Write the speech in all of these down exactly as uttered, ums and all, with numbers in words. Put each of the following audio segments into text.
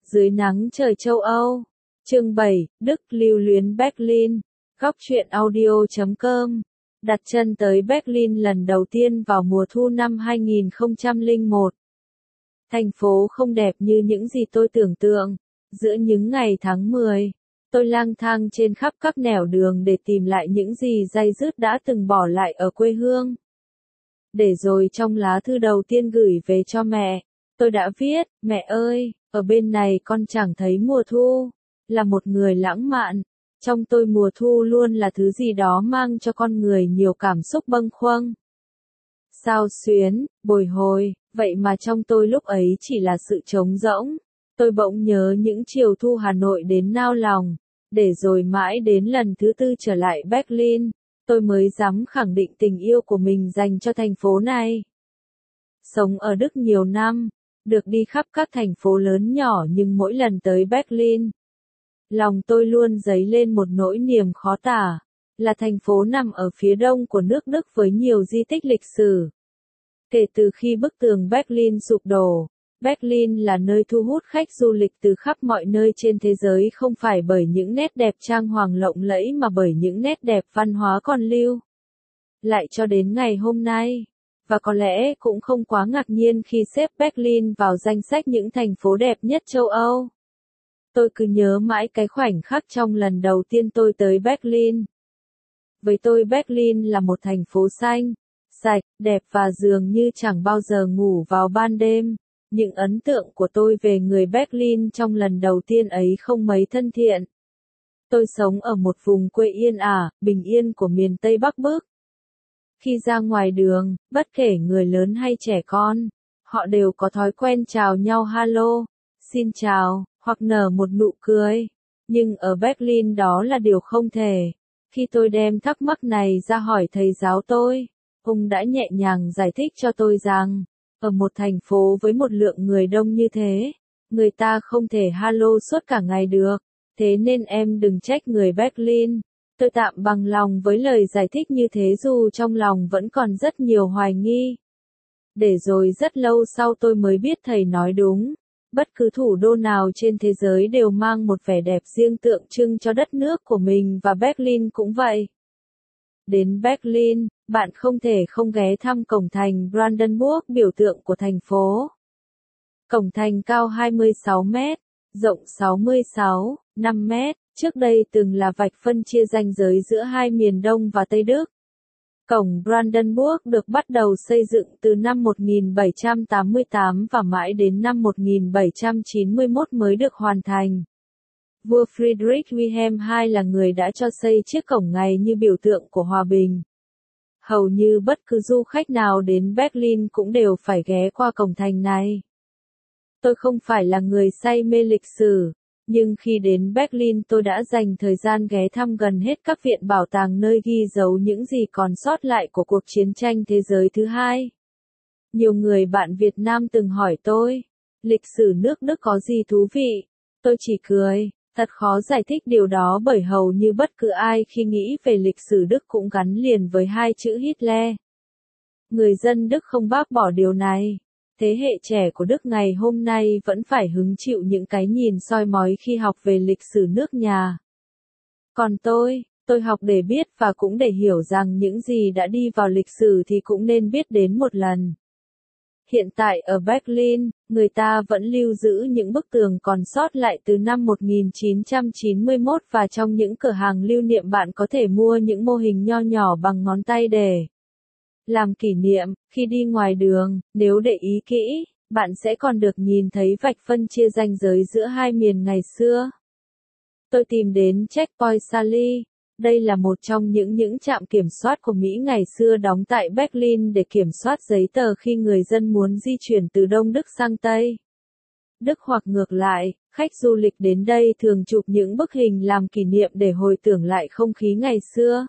Dưới nắng trời châu Âu. Chương bảy, Đức lưu luyến Berlin. Góc truyện audio chấm com. Đặt chân tới Berlin lần đầu tiên vào mùa thu năm hai nghìn không trăm lẻ một. Thành phố không đẹp như những gì tôi tưởng tượng. Giữa những ngày tháng mười, tôi lang thang trên khắp các nẻo đường để tìm lại những gì day dứt đã từng bỏ lại ở quê hương. Để rồi trong lá thư đầu tiên gửi về cho mẹ, tôi đã viết, mẹ ơi, ở bên này con chẳng thấy mùa thu. Là một người lãng mạn, trong tôi mùa thu luôn là thứ gì đó mang cho con người nhiều cảm xúc bâng khuâng. Xao xuyến, bồi hồi, vậy mà trong tôi lúc ấy chỉ là sự trống rỗng. Tôi bỗng nhớ những chiều thu Hà Nội đến nao lòng, để rồi mãi đến lần thứ tư trở lại Berlin, tôi mới dám khẳng định tình yêu của mình dành cho thành phố này. Sống ở Đức nhiều năm, được đi khắp các thành phố lớn nhỏ nhưng mỗi lần tới Berlin, lòng tôi luôn dấy lên một nỗi niềm khó tả, là thành phố nằm ở phía đông của nước Đức với nhiều di tích lịch sử. Kể từ khi bức tường Berlin sụp đổ, Berlin là nơi thu hút khách du lịch từ khắp mọi nơi trên thế giới không phải bởi những nét đẹp trang hoàng lộng lẫy mà bởi những nét đẹp văn hóa còn lưu lại cho đến ngày hôm nay. Và có lẽ cũng không quá ngạc nhiên khi xếp Berlin vào danh sách những thành phố đẹp nhất châu Âu. Tôi cứ nhớ mãi cái khoảnh khắc trong lần đầu tiên tôi tới Berlin. Với tôi Berlin là một thành phố xanh, sạch, đẹp và dường như chẳng bao giờ ngủ vào ban đêm. Những ấn tượng của tôi về người Berlin trong lần đầu tiên ấy không mấy thân thiện. Tôi sống ở một vùng quê yên ả, bình yên của miền Tây Bắc Bức. Khi ra ngoài đường, bất kể người lớn hay trẻ con, họ đều có thói quen chào nhau hello, xin chào, hoặc nở một nụ cười. Nhưng ở Berlin đó là điều không thể. Khi tôi đem thắc mắc này ra hỏi thầy giáo tôi, ông đã nhẹ nhàng giải thích cho tôi rằng, ở một thành phố với một lượng người đông như thế, người ta không thể hello suốt cả ngày được, thế nên em đừng trách người Berlin. Tôi tạm bằng lòng với lời giải thích như thế dù trong lòng vẫn còn rất nhiều hoài nghi. Để rồi rất lâu sau tôi mới biết thầy nói đúng. Bất cứ thủ đô nào trên thế giới đều mang một vẻ đẹp riêng tượng trưng cho đất nước của mình và Berlin cũng vậy. Đến Berlin, bạn không thể không ghé thăm cổng thành Brandenburg, biểu tượng của thành phố. Cổng thành cao hai mươi sáu mét, rộng sáu mươi sáu phẩy năm mét, trước đây từng là vạch phân chia ranh giới giữa hai miền Đông và Tây Đức. Cổng Brandenburg được bắt đầu xây dựng từ năm một nghìn bảy trăm tám mươi tám và mãi đến năm một nghìn bảy trăm chín mươi mốt mới được hoàn thành. Vua Friedrich Wilhelm đệ nhị là người đã cho xây chiếc cổng này như biểu tượng của hòa bình. Hầu như bất cứ du khách nào đến Berlin cũng đều phải ghé qua cổng thành này. Tôi không phải là người say mê lịch sử, nhưng khi đến Berlin tôi đã dành thời gian ghé thăm gần hết các viện bảo tàng nơi ghi dấu những gì còn sót lại của cuộc chiến tranh thế giới thứ hai. Nhiều người bạn Việt Nam từng hỏi tôi, lịch sử nước Đức có gì thú vị? Tôi chỉ cười, thật khó giải thích điều đó bởi hầu như bất cứ ai khi nghĩ về lịch sử Đức cũng gắn liền với hai chữ Hitler. Người dân Đức không bác bỏ điều này. Thế hệ trẻ của Đức ngày hôm nay vẫn phải hứng chịu những cái nhìn soi mói khi học về lịch sử nước nhà. Còn tôi, tôi học để biết và cũng để hiểu rằng những gì đã đi vào lịch sử thì cũng nên biết đến một lần. Hiện tại ở Berlin, người ta vẫn lưu giữ những bức tường còn sót lại từ năm một nghìn chín trăm chín mươi mốt và trong những cửa hàng lưu niệm bạn có thể mua những mô hình nho nhỏ bằng ngón tay để làm kỷ niệm. Khi đi ngoài đường, nếu để ý kỹ, bạn sẽ còn được nhìn thấy vạch phân chia ranh giới giữa hai miền ngày xưa. Tôi tìm đến Checkpoint Charlie. Đây là một trong những những trạm kiểm soát của Mỹ ngày xưa đóng tại Berlin để kiểm soát giấy tờ khi người dân muốn di chuyển từ Đông Đức sang Tây Đức hoặc ngược lại. Khách du lịch đến đây thường chụp những bức hình làm kỷ niệm để hồi tưởng lại không khí ngày xưa.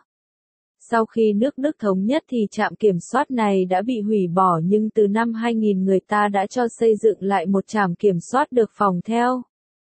Sau khi nước Đức thống nhất thì trạm kiểm soát này đã bị hủy bỏ nhưng từ năm hai nghìn người ta đã cho xây dựng lại một trạm kiểm soát được phòng theo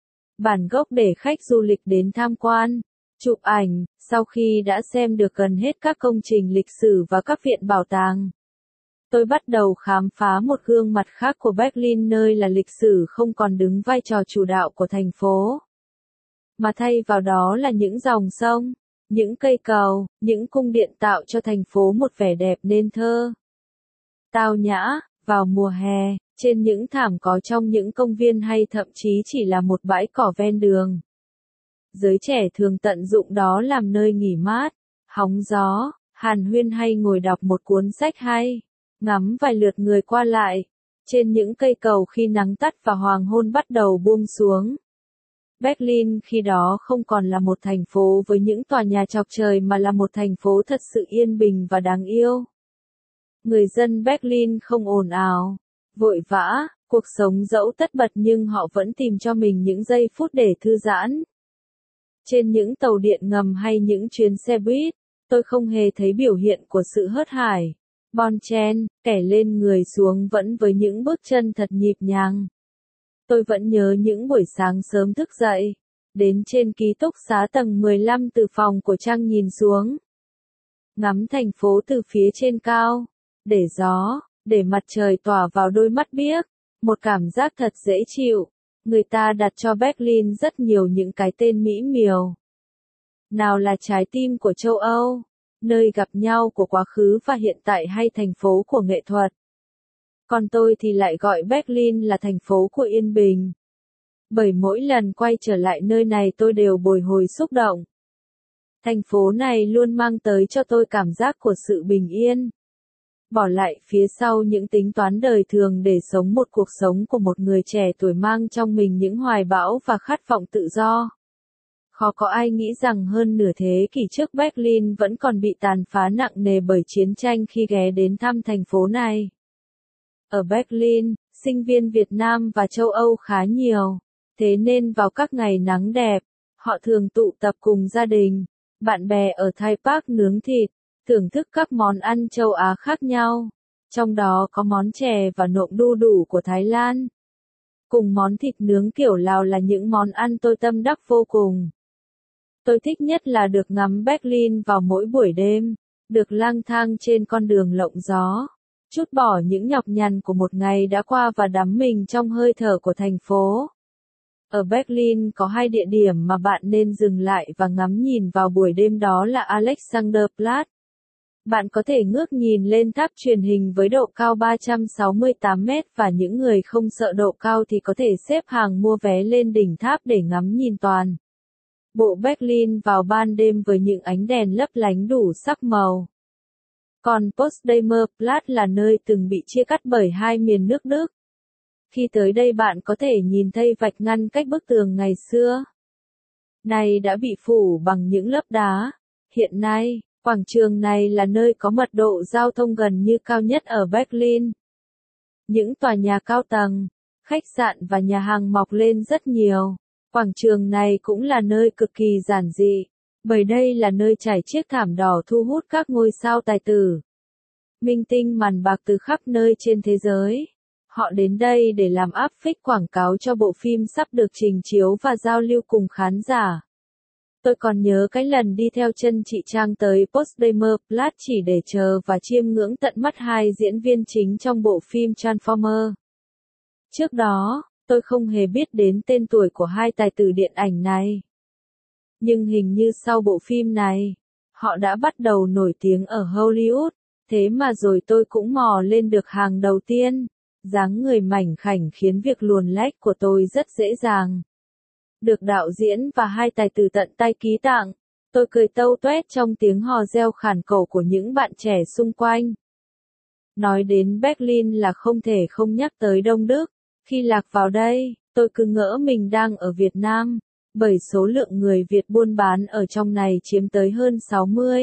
bản gốc để khách du lịch đến tham quan, chụp ảnh. Sau khi đã xem được gần hết các công trình lịch sử và các viện bảo tàng, Tôi bắt đầu khám phá một gương mặt khác của Berlin, nơi là lịch sử không còn đứng vai trò chủ đạo của thành phố, mà thay vào đó là những dòng sông, những cây cầu, những cung điện tạo cho thành phố một vẻ đẹp nên thơ. Tao nhã, vào mùa hè, trên những thảm cỏ trong những công viên hay thậm chí chỉ là một bãi cỏ ven đường. Giới trẻ thường tận dụng đó làm nơi nghỉ mát, hóng gió, hàn huyên hay ngồi đọc một cuốn sách hay, ngắm vài lượt người qua lại, trên những cây cầu khi nắng tắt và hoàng hôn bắt đầu buông xuống. Berlin khi đó không còn là một thành phố với những tòa nhà chọc trời mà là một thành phố thật sự yên bình và đáng yêu. Người dân Berlin không ồn ào, vội vã, cuộc sống dẫu tất bật nhưng họ vẫn tìm cho mình những giây phút để thư giãn. Trên những tàu điện ngầm hay những chuyến xe buýt, tôi không hề thấy biểu hiện của sự hớt hải. Bon chen, kẻ lên người xuống vẫn với những bước chân thật nhịp nhàng. Tôi vẫn nhớ những buổi sáng sớm thức dậy, đến trên ký túc xá tầng mười lăm từ phòng của Trang nhìn xuống. Ngắm thành phố từ phía trên cao, để gió, để mặt trời tỏa vào đôi mắt biếc, một cảm giác thật dễ chịu. Người ta đặt cho Berlin rất nhiều những cái tên mỹ miều. Nào là trái tim của châu Âu, nơi gặp nhau của quá khứ và hiện tại, hay thành phố của nghệ thuật. Còn tôi thì lại gọi Berlin là thành phố của yên bình. Bởi mỗi lần quay trở lại nơi này tôi đều bồi hồi xúc động. Thành phố này luôn mang tới cho tôi cảm giác của sự bình yên. Bỏ lại phía sau những tính toán đời thường để sống một cuộc sống của một người trẻ tuổi mang trong mình những hoài bão và khát vọng tự do. Khó có ai nghĩ rằng hơn nửa thế kỷ trước Berlin vẫn còn bị tàn phá nặng nề bởi chiến tranh khi ghé đến thăm thành phố này. Ở Berlin, sinh viên Việt Nam và châu Âu khá nhiều, thế nên vào các ngày nắng đẹp, họ thường tụ tập cùng gia đình, bạn bè ở Thai Park nướng thịt, thưởng thức các món ăn châu Á khác nhau, trong đó có món chè và nộm đu đủ của Thái Lan. Cùng món thịt nướng kiểu Lào là những món ăn tôi tâm đắc vô cùng. Tôi thích nhất là được ngắm Berlin vào mỗi buổi đêm, được lang thang trên con đường lộng gió, trút bỏ những nhọc nhằn của một ngày đã qua và đắm mình trong hơi thở của thành phố. Ở Berlin có hai địa điểm mà bạn nên dừng lại và ngắm nhìn vào buổi đêm, đó là Alexanderplatz. Bạn có thể ngước nhìn lên tháp truyền hình với độ cao ba trăm sáu mươi tám mét, và những người không sợ độ cao thì có thể xếp hàng mua vé lên đỉnh tháp để ngắm nhìn toàn bộ Berlin vào ban đêm với những ánh đèn lấp lánh đủ sắc màu. Còn Potsdamer Platz là nơi từng bị chia cắt bởi hai miền nước Đức. Khi tới đây bạn có thể nhìn thấy vạch ngăn cách bức tường ngày xưa. Này đã bị phủ bằng những lớp đá. Hiện nay, quảng trường này là nơi có mật độ giao thông gần như cao nhất ở Berlin. Những tòa nhà cao tầng, khách sạn và nhà hàng mọc lên rất nhiều. Quảng trường này cũng là nơi cực kỳ giản dị, bởi đây là nơi trải chiếc thảm đỏ thu hút các ngôi sao tài tử, minh tinh màn bạc từ khắp nơi trên thế giới. Họ đến đây để làm áp phích quảng cáo cho bộ phim sắp được trình chiếu và giao lưu cùng khán giả. Tôi còn nhớ cái lần đi theo chân chị Trang tới Potsdamer Platz chỉ để chờ và chiêm ngưỡng tận mắt hai diễn viên chính trong bộ phim Transformer. Trước đó, tôi không hề biết đến tên tuổi của hai tài tử điện ảnh này. Nhưng hình như sau bộ phim này, họ đã bắt đầu nổi tiếng ở Hollywood, thế mà rồi tôi cũng mò lên được hàng đầu tiên. Dáng người mảnh khảnh khiến việc luồn lách của tôi rất dễ dàng. Được đạo diễn và hai tài tử tận tay ký tặng, tôi cười tâu tuét trong tiếng hò reo khản cổ của những bạn trẻ xung quanh. Nói đến Berlin là không thể không nhắc tới Đông Đức. Khi lạc vào đây, tôi cứ ngỡ mình đang ở Việt Nam, bởi số lượng người Việt buôn bán ở trong này chiếm tới hơn sáu mươi,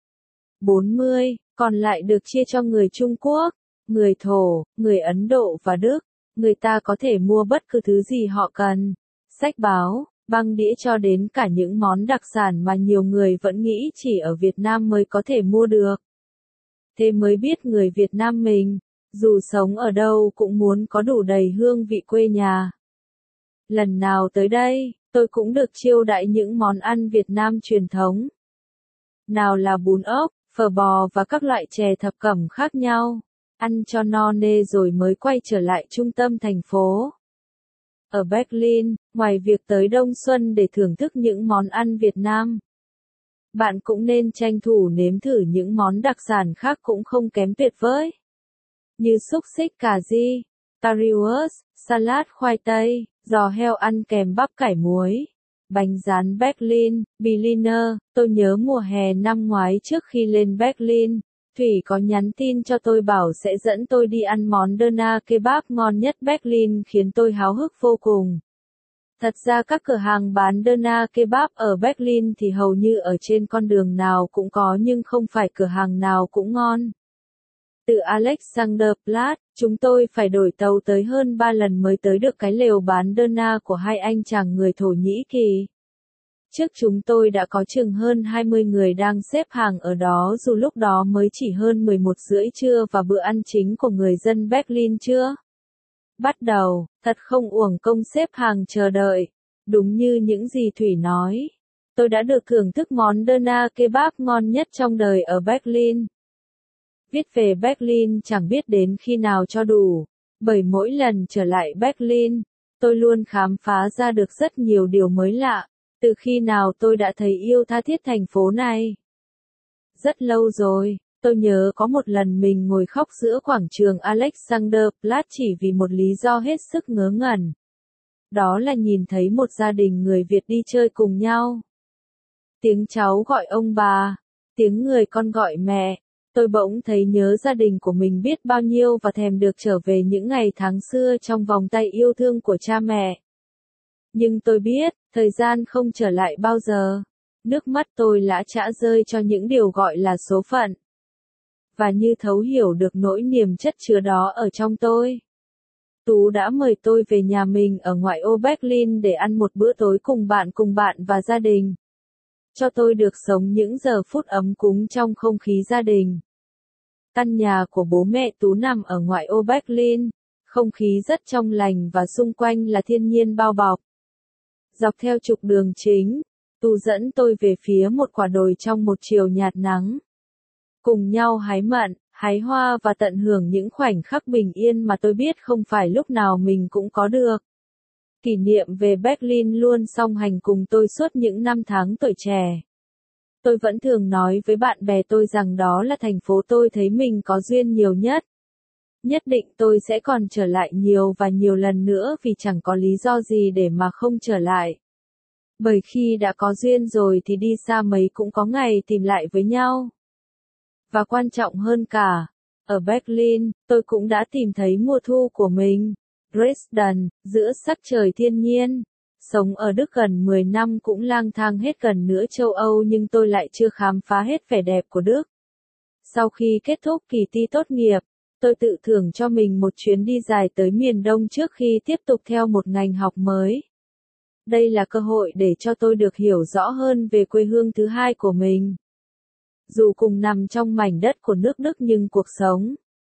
bốn mươi, còn lại được chia cho người Trung Quốc, người Thổ, người Ấn Độ và Đức. Người ta có thể mua bất cứ thứ gì họ cần, sách báo, băng đĩa cho đến cả những món đặc sản mà nhiều người vẫn nghĩ chỉ ở Việt Nam mới có thể mua được. Thế mới biết người Việt Nam mình, dù sống ở đâu cũng muốn có đủ đầy hương vị quê nhà. Lần nào tới đây, tôi cũng được chiêu đãi những món ăn Việt Nam truyền thống. Nào là bún ốc, phở bò và các loại chè thập cẩm khác nhau. ăn cho no nê rồi mới quay trở lại trung tâm thành phố. Ở Berlin, ngoài việc tới Đông Xuân để thưởng thức những món ăn Việt Nam, bạn cũng nên tranh thủ nếm thử những món đặc sản khác cũng không kém tuyệt vời. Như xúc xích cà ri, currywurst, salad khoai tây, giò heo ăn kèm bắp cải muối, bánh rán Berlin, Berliner. Tôi nhớ mùa hè năm ngoái trước khi lên Berlin, Thủy có nhắn tin cho tôi bảo sẽ dẫn tôi đi ăn món doner kebab ngon nhất Berlin khiến tôi háo hức vô cùng. Thật ra các cửa hàng bán doner kebab ở Berlin thì hầu như ở trên con đường nào cũng có nhưng không phải cửa hàng nào cũng ngon. Từ Alexanderplatz, chúng tôi phải đổi tàu tới hơn ba lần mới tới được cái lều bán doner của hai anh chàng người Thổ Nhĩ Kỳ. Trước chúng tôi đã có chừng hơn hai mươi người đang xếp hàng ở đó dù lúc đó mới chỉ hơn mười một rưỡi trưa và bữa ăn chính của người dân Berlin chưa bắt đầu, thật không uổng công xếp hàng chờ đợi. Đúng như những gì Thủy nói, tôi đã được thưởng thức món doner kebab ngon nhất trong đời ở Berlin. Viết về Berlin chẳng biết đến khi nào cho đủ, bởi mỗi lần trở lại Berlin, tôi luôn khám phá ra được rất nhiều điều mới lạ. Từ khi nào tôi đã thấy yêu tha thiết thành phố này? Rất lâu rồi, tôi nhớ có một lần mình ngồi khóc giữa quảng trường Alexanderplatz chỉ vì một lý do hết sức ngớ ngẩn. Đó là nhìn thấy một gia đình người Việt đi chơi cùng nhau. Tiếng cháu gọi ông bà, tiếng người con gọi mẹ. Tôi bỗng thấy nhớ gia đình của mình biết bao nhiêu và thèm được trở về những ngày tháng xưa trong vòng tay yêu thương của cha mẹ. Nhưng tôi biết, thời gian không trở lại bao giờ. Nước mắt tôi lã chã rơi cho những điều gọi là số phận. Và như thấu hiểu được nỗi niềm chất chứa đó ở trong tôi, Tú đã mời tôi về nhà mình ở ngoại ô Berlin để ăn một bữa tối cùng bạn cùng bạn và gia đình. Cho tôi được sống những giờ phút ấm cúng trong không khí gia đình. Căn nhà của bố mẹ Tú nằm ở ngoại ô Berlin, không khí rất trong lành và xung quanh là thiên nhiên bao bọc. Dọc theo trục đường chính, Tú dẫn tôi về phía một quả đồi trong một chiều nhạt nắng. Cùng nhau hái mận, hái hoa và tận hưởng những khoảnh khắc bình yên mà tôi biết không phải lúc nào mình cũng có được. Kỷ niệm về Berlin luôn song hành cùng tôi suốt những năm tháng tuổi trẻ. Tôi vẫn thường nói với bạn bè tôi rằng đó là thành phố tôi thấy mình có duyên nhiều nhất. Nhất định tôi sẽ còn trở lại nhiều và nhiều lần nữa vì chẳng có lý do gì để mà không trở lại. Bởi khi đã có duyên rồi thì đi xa mấy cũng có ngày tìm lại với nhau. Và quan trọng hơn cả, ở Berlin, tôi cũng đã tìm thấy mùa thu của mình. Dresden, giữa sắc trời thiên nhiên. Sống ở Đức gần mười năm cũng lang thang hết gần nửa châu Âu nhưng tôi lại chưa khám phá hết vẻ đẹp của Đức. Sau khi kết thúc kỳ thi tốt nghiệp, tôi tự thưởng cho mình một chuyến đi dài tới miền Đông trước khi tiếp tục theo một ngành học mới. Đây là cơ hội để cho tôi được hiểu rõ hơn về quê hương thứ hai của mình. Dù cùng nằm trong mảnh đất của nước Đức nhưng cuộc sống,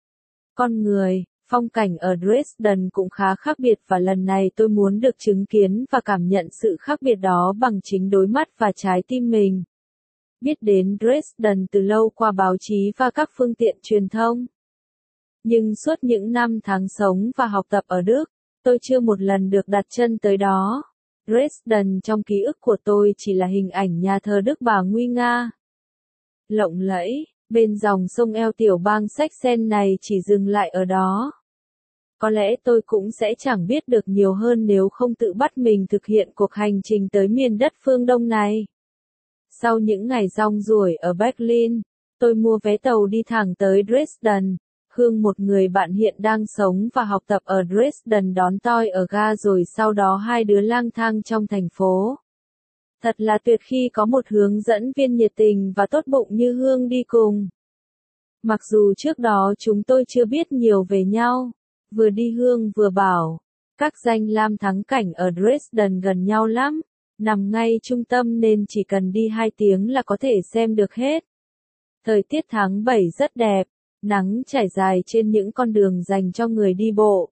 con người, phong cảnh ở Dresden cũng khá khác biệt và lần này tôi muốn được chứng kiến và cảm nhận sự khác biệt đó bằng chính đôi mắt và trái tim mình. Biết đến Dresden từ lâu qua báo chí và các phương tiện truyền thông. Nhưng suốt những năm tháng sống và học tập ở Đức, tôi chưa một lần được đặt chân tới đó. Dresden trong ký ức của tôi chỉ là hình ảnh nhà thờ Đức Bà nguy nga, lộng lẫy, bên dòng sông eo tiểu bang Sachsen này chỉ dừng lại ở đó. Có lẽ tôi cũng sẽ chẳng biết được nhiều hơn nếu không tự bắt mình thực hiện cuộc hành trình tới miền đất phương Đông này. Sau những ngày rong ruổi ở Berlin, tôi mua vé tàu đi thẳng tới Dresden. Hương một người bạn hiện đang sống và học tập ở Dresden đón tôi ở ga rồi sau đó hai đứa lang thang trong thành phố. Thật là tuyệt khi có một hướng dẫn viên nhiệt tình và tốt bụng như Hương đi cùng. Mặc dù trước đó chúng tôi chưa biết nhiều về nhau, vừa đi Hương vừa bảo, các danh lam thắng cảnh ở Dresden gần nhau lắm, nằm ngay trung tâm nên chỉ cần đi hai tiếng là có thể xem được hết. Thời tiết tháng bảy rất đẹp, nắng trải dài trên những con đường dành cho người đi bộ.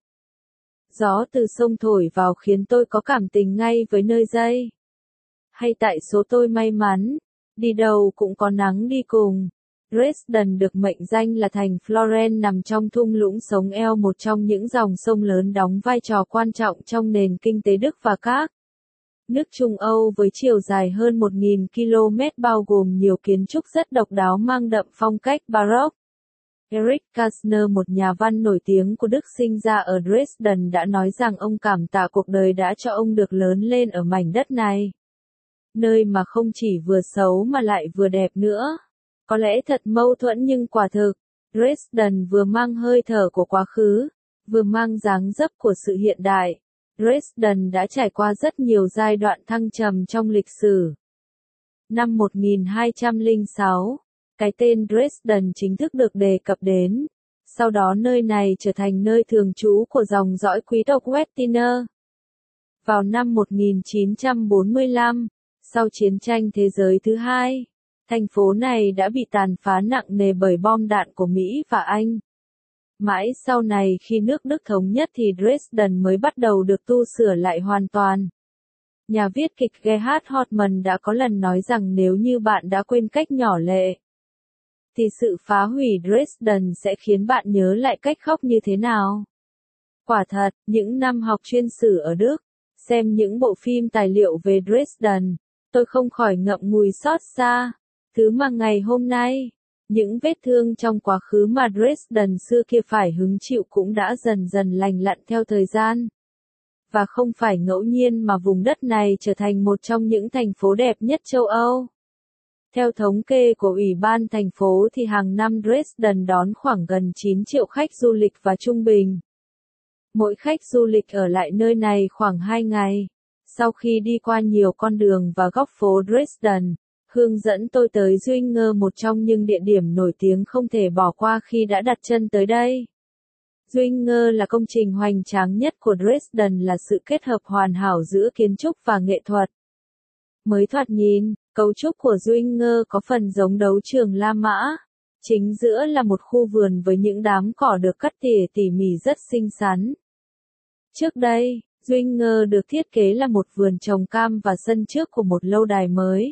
Gió từ sông thổi vào khiến tôi có cảm tình ngay với nơi đây. Hay tại số tôi may mắn, đi đâu cũng có nắng đi cùng. Dresden được mệnh danh là thành Florence nằm trong thung lũng sống eo, một trong những dòng sông lớn đóng vai trò quan trọng trong nền kinh tế Đức và các nước Trung Âu, với chiều dài hơn một nghìn ki lô mét, bao gồm nhiều kiến trúc rất độc đáo mang đậm phong cách Baroque. Erich Kästner, một nhà văn nổi tiếng của Đức sinh ra ở Dresden, đã nói rằng ông cảm tạ cuộc đời đã cho ông được lớn lên ở mảnh đất này, nơi mà không chỉ vừa xấu mà lại vừa đẹp nữa. Có lẽ thật mâu thuẫn nhưng quả thực, Dresden vừa mang hơi thở của quá khứ, vừa mang dáng dấp của sự hiện đại. Dresden đã trải qua rất nhiều giai đoạn thăng trầm trong lịch sử. Năm một nghìn hai trăm lẻ sáu, cái tên Dresden chính thức được đề cập đến. Sau đó nơi này trở thành nơi thường trú của dòng dõi quý tộc Wettiner. Vào năm một nghìn chín trăm bốn mươi lăm, sau chiến tranh thế giới thứ hai, thành phố này đã bị tàn phá nặng nề bởi bom đạn của Mỹ và Anh. Mãi sau này khi nước Đức thống nhất thì Dresden mới bắt đầu được tu sửa lại hoàn toàn. Nhà viết kịch Gerhard Hauptmann đã có lần nói rằng nếu như bạn đã quên cách nhỏ lệ, thì sự phá hủy Dresden sẽ khiến bạn nhớ lại cách khóc như thế nào. Quả thật, những năm học chuyên sử ở Đức, xem những bộ phim tài liệu về Dresden, tôi không khỏi ngậm ngùi xót xa. Thứ mà ngày hôm nay, những vết thương trong quá khứ mà Dresden xưa kia phải hứng chịu cũng đã dần dần lành lặn theo thời gian. Và không phải ngẫu nhiên mà vùng đất này trở thành một trong những thành phố đẹp nhất châu Âu. Theo thống kê của Ủy ban thành phố thì hàng năm Dresden đón khoảng gần chín triệu khách du lịch và trung bình. Mỗi khách du lịch ở lại nơi này khoảng hai ngày. Sau khi đi qua nhiều con đường và góc phố Dresden, hướng dẫn tôi tới Zwinger, một trong những địa điểm nổi tiếng không thể bỏ qua khi đã đặt chân tới đây. Zwinger là công trình hoành tráng nhất của Dresden, là sự kết hợp hoàn hảo giữa kiến trúc và nghệ thuật. Mới thoạt nhìn, cấu trúc của Zwinger có phần giống đấu trường La Mã. Chính giữa là một khu vườn với những đám cỏ được cắt tỉa tỉ mỉ rất xinh xắn. Trước đây, Zwinger được thiết kế là một vườn trồng cam và sân trước của một lâu đài mới.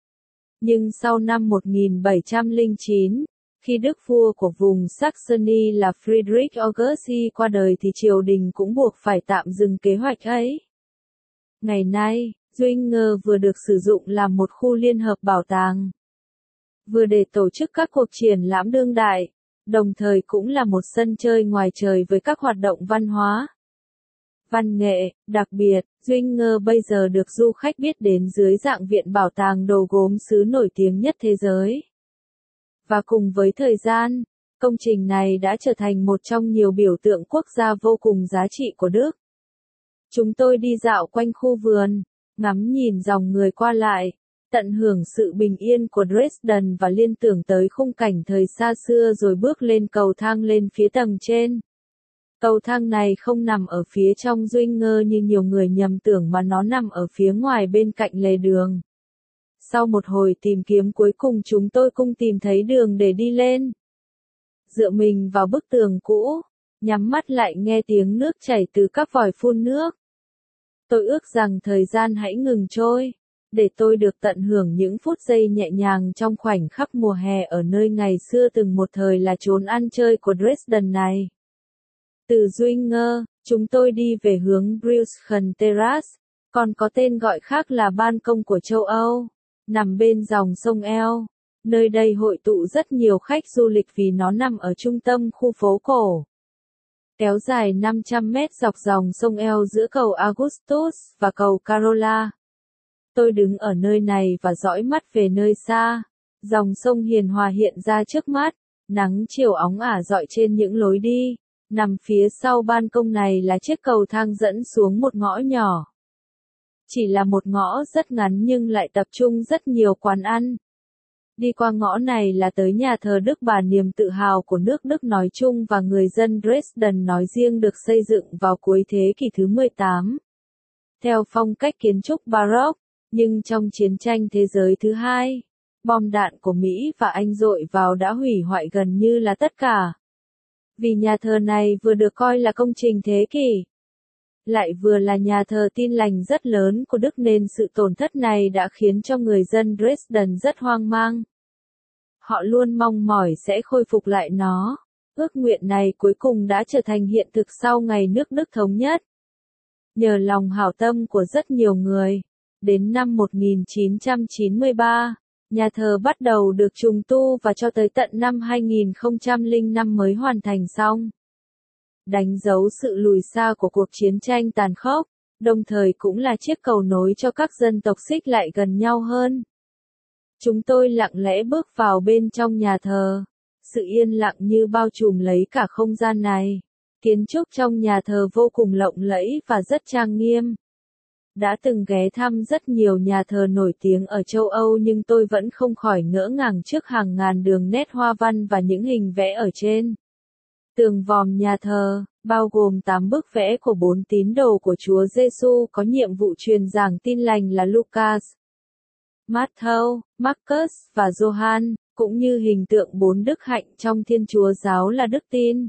Nhưng sau năm một nghìn bảy trăm lẻ chín, khi đức vua của vùng Saxony là Friedrich August qua đời thì triều đình cũng buộc phải tạm dừng kế hoạch ấy. Ngày nay, Zwinger vừa được sử dụng làm một khu liên hợp bảo tàng, vừa để tổ chức các cuộc triển lãm đương đại, đồng thời cũng là một sân chơi ngoài trời với các hoạt động văn hóa, văn nghệ. Đặc biệt, Zwinger bây giờ được du khách biết đến dưới dạng viện bảo tàng đồ gốm sứ nổi tiếng nhất thế giới. Và cùng với thời gian, công trình này đã trở thành một trong nhiều biểu tượng quốc gia vô cùng giá trị của Đức. Chúng tôi đi dạo quanh khu vườn, ngắm nhìn dòng người qua lại, tận hưởng sự bình yên của Dresden và liên tưởng tới khung cảnh thời xa xưa, rồi bước lên cầu thang lên phía tầng trên. Cầu thang này không nằm ở phía trong Zwinger như nhiều người nhầm tưởng, mà nó nằm ở phía ngoài bên cạnh lề đường. Sau một hồi tìm kiếm, cuối cùng chúng tôi cũng tìm thấy đường để đi lên. Dựa mình vào bức tường cũ, nhắm mắt lại nghe tiếng nước chảy từ các vòi phun nước. Tôi ước rằng thời gian hãy ngừng trôi, để tôi được tận hưởng những phút giây nhẹ nhàng trong khoảnh khắc mùa hè ở nơi ngày xưa từng một thời là chốn ăn chơi của Dresden này. Từ Zwinger, chúng tôi đi về hướng Brüchen Terrace, còn có tên gọi khác là ban công của châu Âu, nằm bên dòng sông Eo. Nơi đây hội tụ rất nhiều khách du lịch vì nó nằm ở trung tâm khu phố cổ, kéo dài năm trăm mét dọc dòng sông Eo giữa cầu Augustus và cầu Carola. Tôi đứng ở nơi này và dõi mắt về nơi xa. Dòng sông hiền hòa hiện ra trước mắt, nắng chiều óng ả rọi trên những lối đi. Nằm phía sau ban công này là chiếc cầu thang dẫn xuống một ngõ nhỏ. Chỉ là một ngõ rất ngắn nhưng lại tập trung rất nhiều quán ăn. Đi qua ngõ này là tới nhà thờ Đức Bà, niềm tự hào của nước Đức nói chung và người dân Dresden nói riêng, được xây dựng vào cuối thế kỷ thứ mười tám. Theo phong cách kiến trúc Baroque, nhưng trong chiến tranh thế giới thứ hai, bom đạn của Mỹ và Anh dội vào đã hủy hoại gần như là tất cả. Vì nhà thờ này vừa được coi là công trình thế kỷ, lại vừa là nhà thờ Tin Lành rất lớn của Đức, nên sự tổn thất này đã khiến cho người dân Dresden rất hoang mang. Họ luôn mong mỏi sẽ khôi phục lại nó. Ước nguyện này cuối cùng đã trở thành hiện thực sau ngày nước Đức thống nhất. Nhờ lòng hảo tâm của rất nhiều người, đến năm một nghìn chín trăm chín mươi ba, nhà thờ bắt đầu được trùng tu và cho tới tận năm hai nghìn không trăm lẻ năm mới hoàn thành xong. Đánh dấu sự lùi xa của cuộc chiến tranh tàn khốc, đồng thời cũng là chiếc cầu nối cho các dân tộc xích lại gần nhau hơn. Chúng tôi lặng lẽ bước vào bên trong nhà thờ. Sự yên lặng như bao trùm lấy cả không gian này. Kiến trúc trong nhà thờ vô cùng lộng lẫy và rất trang nghiêm. Đã từng ghé thăm rất nhiều nhà thờ nổi tiếng ở châu Âu nhưng tôi vẫn không khỏi ngỡ ngàng trước hàng ngàn đường nét hoa văn và những hình vẽ ở trên tường vòm nhà thờ, bao gồm tám bức vẽ của bốn tín đồ của Chúa Giêsu có nhiệm vụ truyền giảng tin lành là Lucas, Matthew, Marcus và Gioan, cũng như hình tượng bốn đức hạnh trong Thiên Chúa giáo là đức tin,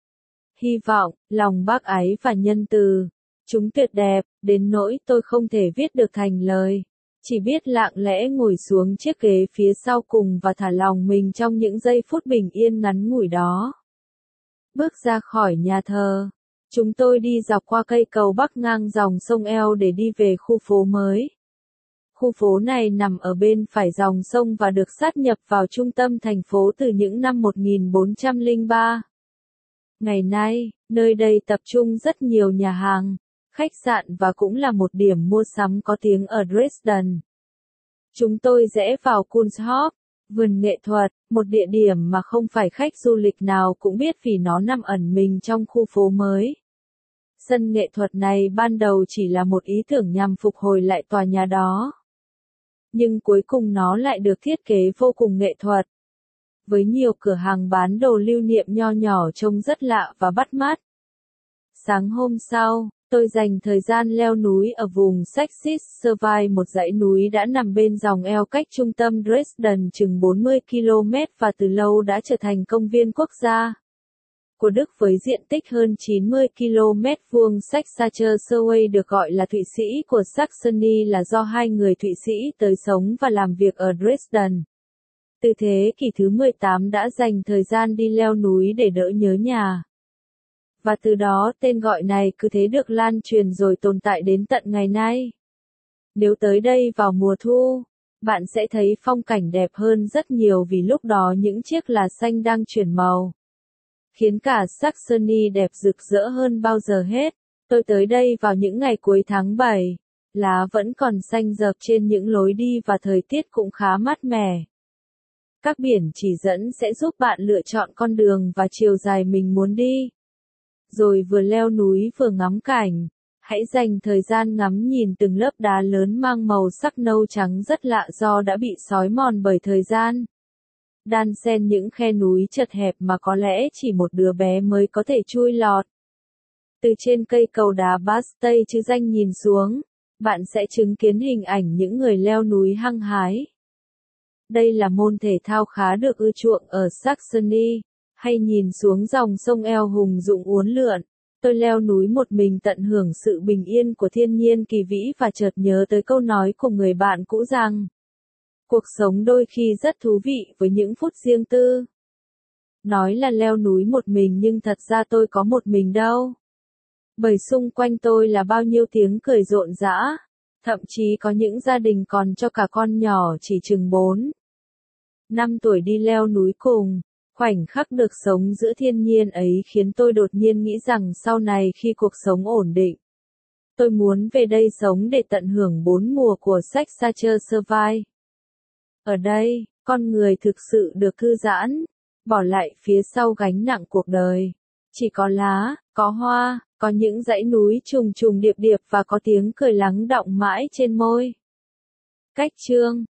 hy vọng, lòng bác ái và nhân từ. Chúng tuyệt đẹp, đến nỗi tôi không thể viết được thành lời. Chỉ biết lặng lẽ ngồi xuống chiếc ghế phía sau cùng và thả lòng mình trong những giây phút bình yên ngắn ngủi đó. Bước ra khỏi nhà thờ, chúng tôi đi dọc qua cây cầu bắc ngang dòng sông Eo để đi về khu phố mới. Khu phố này nằm ở bên phải dòng sông và được sát nhập vào trung tâm thành phố từ những năm một nghìn bốn trăm lẻ ba. Ngày nay, nơi đây tập trung rất nhiều nhà hàng, khách sạn và cũng là một điểm mua sắm có tiếng ở Dresden. Chúng tôi rẽ vào Kunsthof, vườn nghệ thuật, một địa điểm mà không phải khách du lịch nào cũng biết vì nó nằm ẩn mình trong khu phố mới. Sân nghệ thuật này ban đầu chỉ là một ý tưởng nhằm phục hồi lại tòa nhà đó. Nhưng cuối cùng nó lại được thiết kế vô cùng nghệ thuật. Với nhiều cửa hàng bán đồ lưu niệm nho nhỏ trông rất lạ và bắt mắt. Sáng hôm sau, tôi dành thời gian leo núi ở vùng Sächsische, một dãy núi đã nằm bên dòng Eo cách trung tâm Dresden chừng bốn mươi ki lô mét và từ lâu đã trở thành công viên quốc gia của Đức với diện tích hơn chín mươi ki lô mét vuông. Sächsische được gọi là Thụy Sĩ của Saxony là do hai người Thụy Sĩ tới sống và làm việc ở Dresden. Từ thế kỷ thứ mười tám đã dành thời gian đi leo núi để đỡ nhớ nhà. Và từ đó tên gọi này cứ thế được lan truyền rồi tồn tại đến tận ngày nay. Nếu tới đây vào mùa thu, bạn sẽ thấy phong cảnh đẹp hơn rất nhiều vì lúc đó những chiếc lá xanh đang chuyển màu, khiến cả Saxony đẹp rực rỡ hơn bao giờ hết. Tôi tới đây vào những ngày cuối tháng bảy, lá vẫn còn xanh rợp trên những lối đi và thời tiết cũng khá mát mẻ. Các biển chỉ dẫn sẽ giúp bạn lựa chọn con đường và chiều dài mình muốn đi. Rồi vừa leo núi vừa ngắm cảnh, hãy dành thời gian ngắm nhìn từng lớp đá lớn mang màu sắc nâu trắng rất lạ do đã bị xói mòn bởi thời gian. Đan xen những khe núi chật hẹp mà có lẽ chỉ một đứa bé mới có thể chui lọt. Từ trên cây cầu đá Bastei chứ danh nhìn xuống, bạn sẽ chứng kiến hình ảnh những người leo núi hăng hái. Đây là môn thể thao khá được ưa chuộng ở Saxony. Hay nhìn xuống dòng sông Eo hùng dũng uốn lượn, tôi leo núi một mình tận hưởng sự bình yên của thiên nhiên kỳ vĩ và chợt nhớ tới câu nói của người bạn cũ rằng cuộc sống đôi khi rất thú vị với những phút riêng tư. Nói là leo núi một mình nhưng thật ra tôi có một mình đâu. Bởi xung quanh tôi là bao nhiêu tiếng cười rộn rã, thậm chí có những gia đình còn cho cả con nhỏ chỉ chừng bốn năm tuổi đi leo núi cùng. Khoảnh khắc được sống giữa thiên nhiên ấy khiến tôi đột nhiên nghĩ rằng sau này khi cuộc sống ổn định, tôi muốn về đây sống để tận hưởng bốn mùa của Sächsische. Ở đây, con người thực sự được thư giãn, bỏ lại phía sau gánh nặng cuộc đời. Chỉ có lá, có hoa, có những dãy núi trùng trùng điệp điệp và có tiếng cười lắng đọng mãi trên môi. Cách chương